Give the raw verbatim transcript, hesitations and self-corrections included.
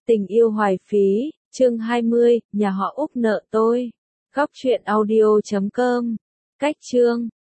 Tình yêu hoài phí, chương hai mươi, nhà họ Úc nợ tôi. Góc truyện audio chấm com. Cách chương